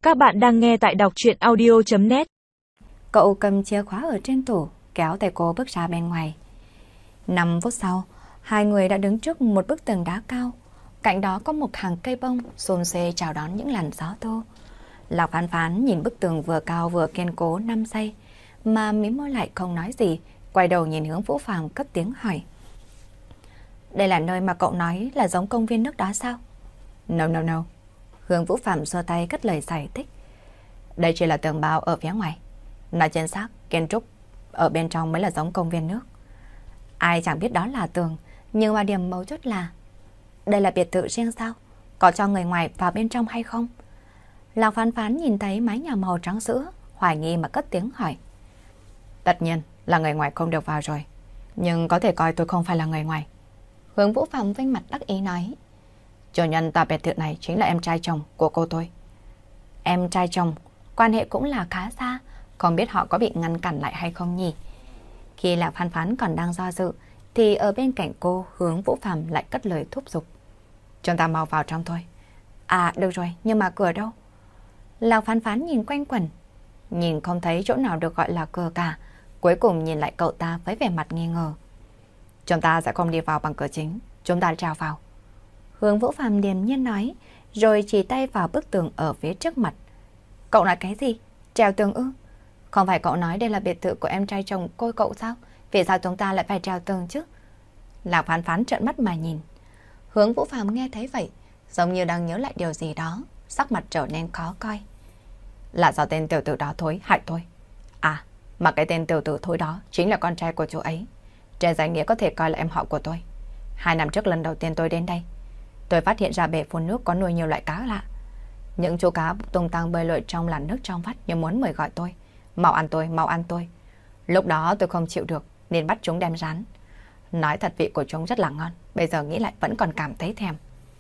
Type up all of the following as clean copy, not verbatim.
Các bạn đang nghe tại đọc truyện audio.net. Cậu cầm chìa khóa ở trên tủ, kéo tay cô bước ra bên ngoài. 5 phút sau, hai người đã đứng trước một bức tường đá cao. Cạnh đó có một hàng cây bông xôn xê chào đón những làn gió thô. Lạc Phán Phán nhìn bức tường vừa cao vừa kiên cố 5 giây, mà mím môi lại không nói gì, quay đầu nhìn hướng Vũ Phàm cất tiếng hỏi. Đây là nơi mà cậu nói là giống công viên nước đó sao? No. Hướng Vũ Phàm giơ tay cất lời giải thích. Đây chỉ là tường bao ở phía ngoài. Nói chính xác, kiến trúc ở bên trong mới là giống công viên nước. Ai chẳng biết đó là tường, nhưng mà điểm mấu chốt là đây là biệt thự riêng sao? Có cho người ngoài vào bên trong hay không? Lạc Phán Phán nhìn thấy mái nhà màu trắng sữa, hoài nghi mà cất tiếng hỏi. Tất nhiên là người ngoài không được vào rồi, nhưng có thể coi tôi không phải là người ngoài. Hướng Vũ Phàm vênh mặt đắc ý nói. Chủ nhân tòa biệt thự này chính là em trai chồng của cô tôi. Em trai chồng, quan hệ cũng là khá xa, không biết họ có bị ngăn cản lại hay không nhỉ? Khi Lạc Phán Phán còn đang do dự, thì ở bên cạnh cô, Hướng Vũ Phàm lại cất lời thúc giục. Chúng ta mau vào trong thôi. À được rồi, nhưng mà cửa đâu? Lạc Phán Phán nhìn quanh quẩn, nhìn không thấy chỗ nào được gọi là cửa cả, cuối cùng nhìn lại cậu ta với vẻ mặt nghi ngờ. Chúng ta sẽ không đi vào bằng cửa chính, chúng ta trèo vào. Hướng Vũ Phàm điềm nhiên nói, rồi chỉ tay vào bức tường ở phía trước mặt. Cậu nói cái gì? Trèo tường ư? Không phải cậu nói đây là biệt thự của em trai chồng cô cậu sao? Vì sao chúng ta lại phải trèo tường chứ? Lạc Phán Phán trợn mắt mà nhìn. Hướng Vũ Phàm nghe thấy vậy, giống như đang nhớ lại điều gì đó, sắc mặt trở nên khó coi. Là do tên tiểu tử đó thối hại tôi. À, mà cái tên tiểu tử thối đó chính là con trai của chú ấy. Trên danh nghĩa có thể coi là em họ của tôi. 2 năm trước lần đầu tiên tôi đến đây, tôi phát hiện ra bể phun nước có nuôi nhiều loại cá lạ. Những chú cá tung tăng bơi lội trong làn nước trong vắt như muốn mời gọi tôi. Mau ăn tôi, mau ăn tôi. Lúc đó tôi không chịu được nên bắt chúng đem rán. Nói thật vị của chúng rất là ngon, bây giờ nghĩ lại vẫn còn cảm thấy thèm.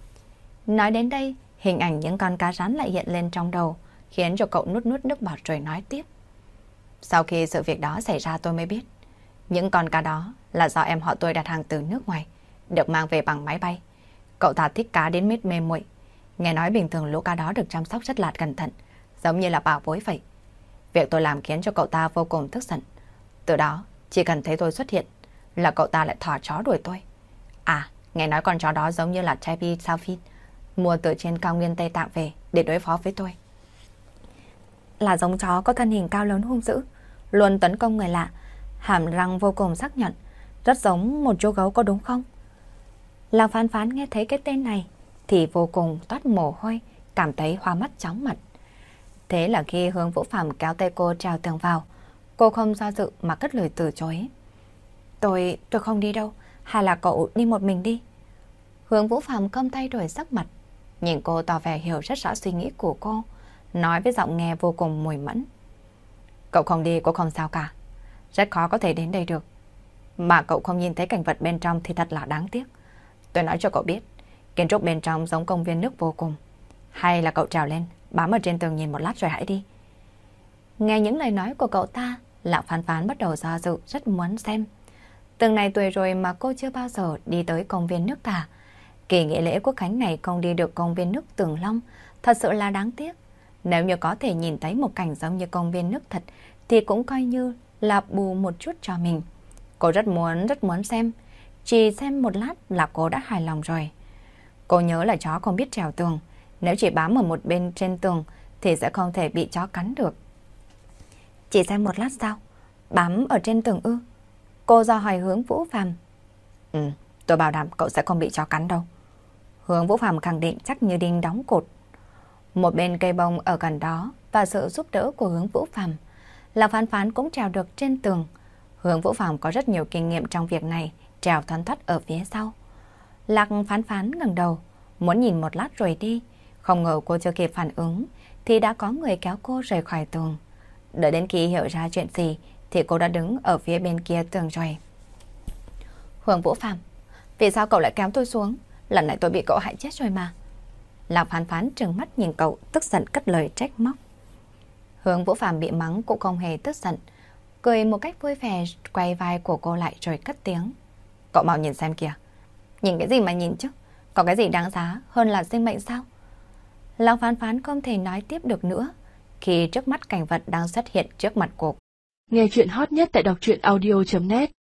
Nói đến đây, hình ảnh những con cá rán lại hiện lên trong đầu, khiến cho cậu nuốt nước bọt rồi nói tiếp. Sau khi sự việc đó xảy ra tôi mới biết, những con cá đó là do em họ tôi đặt hàng từ nước ngoài, được mang về bằng máy bay. Cậu ta thích cá đến mít mê muội. Nghe nói bình thường lũ cá đó được chăm sóc rất là cẩn thận, giống như là bảo bối vậy. Việc tôi làm khiến cho cậu ta vô cùng tức giận. Từ đó, chỉ cần thấy tôi xuất hiện là cậu ta lại thỏ chó đuổi tôi. À, nghe nói con chó đó giống như là Chaibi Salfin, mua từ trên cao nguyên Tây Tạng về để đối phó với tôi. Là giống chó có thân hình cao lớn hung dữ, luôn tấn công người lạ, hàm răng vô cùng sắc nhọn, rất giống một chú gấu có đúng không? Lạc Phán Phán nghe thấy cái tên này thì vô cùng toát mồ hôi, cảm thấy hoa mắt chóng mặt. Thế là khi Hướng Vũ Phàm kéo tay cô trèo tường vào, cô không do dự mà cất lời từ chối. Tôi không đi đâu, hay là cậu đi một mình đi? Hướng Vũ Phàm không thay đổi sắc mặt, nhìn cô tỏ vẻ hiểu rất rõ suy nghĩ của cô, nói với giọng nghe vô cùng mùi mẫn. Cậu không đi cũng không sao cả, rất khó có thể đến đây được. Mà cậu không nhìn thấy cảnh vật bên trong thì thật là đáng tiếc. Tôi nói cho cậu biết, kiến trúc bên trong giống công viên nước vô cùng. Hay là cậu trèo lên, bám ở trên tường nhìn một lát rồi hãy đi. Nghe những lời nói của cậu ta, Lạc Phán Phán bắt đầu do dự, rất muốn xem. Từng này tuổi rồi mà cô chưa bao giờ đi tới công viên nước cả. Kỳ nghỉ lễ Quốc khánh này không đi được công viên nước Tường Long, thật sự là đáng tiếc. Nếu như có thể nhìn thấy một cảnh giống như công viên nước thật, thì cũng coi như là bù một chút cho mình. Cô rất muốn xem. Chỉ xem một lát là cô đã hài lòng rồi. Cô nhớ là chó không biết trèo tường, nếu chỉ bám ở một bên trên tường thì sẽ không thể bị chó cắn được. Chỉ xem một lát sao? Bám ở trên tường ư? Cô do hỏi Hướng Vũ Phàm. Tôi bảo đảm cậu sẽ không bị chó cắn đâu. Hướng Vũ Phàm khẳng định chắc như đinh đóng cột. Một bên cây bông ở gần đó và sự giúp đỡ của Hướng Vũ Phàm, Lạc Phán Phán cũng trèo được trên tường. Hướng Vũ Phàm có rất nhiều kinh nghiệm trong việc này, trèo thoăn thoắt ở phía sau. Lạc Phán Phán ngẩng đầu, muốn nhìn một lát rồi đi. Không ngờ cô chưa kịp phản ứng thì đã có người kéo cô rời khỏi tường. Đợi đến khi hiểu ra chuyện gì thì cô đã đứng ở phía bên kia tường rồi. Hướng Vũ Phàm, vì sao cậu lại kéo tôi xuống? Lần này tôi bị cậu hại chết rồi mà. Lạc Phán Phán trừng mắt nhìn cậu, tức giận cất lời trách móc. Hướng Vũ Phàm bị mắng cũng không hề tức giận, cười một cách vui vẻ, quay vai của cô lại rồi cất tiếng. Cậu mau nhìn xem kìa. Nhìn cái gì mà nhìn chứ? Có cái gì đáng giá hơn là sinh mệnh sao? Lăng Phán Phán không thể nói tiếp được nữa khi trước mắt cảnh vật đang xuất hiện trước mặt cô. Nghe chuyện hot nhất tại đọc truyện audio.net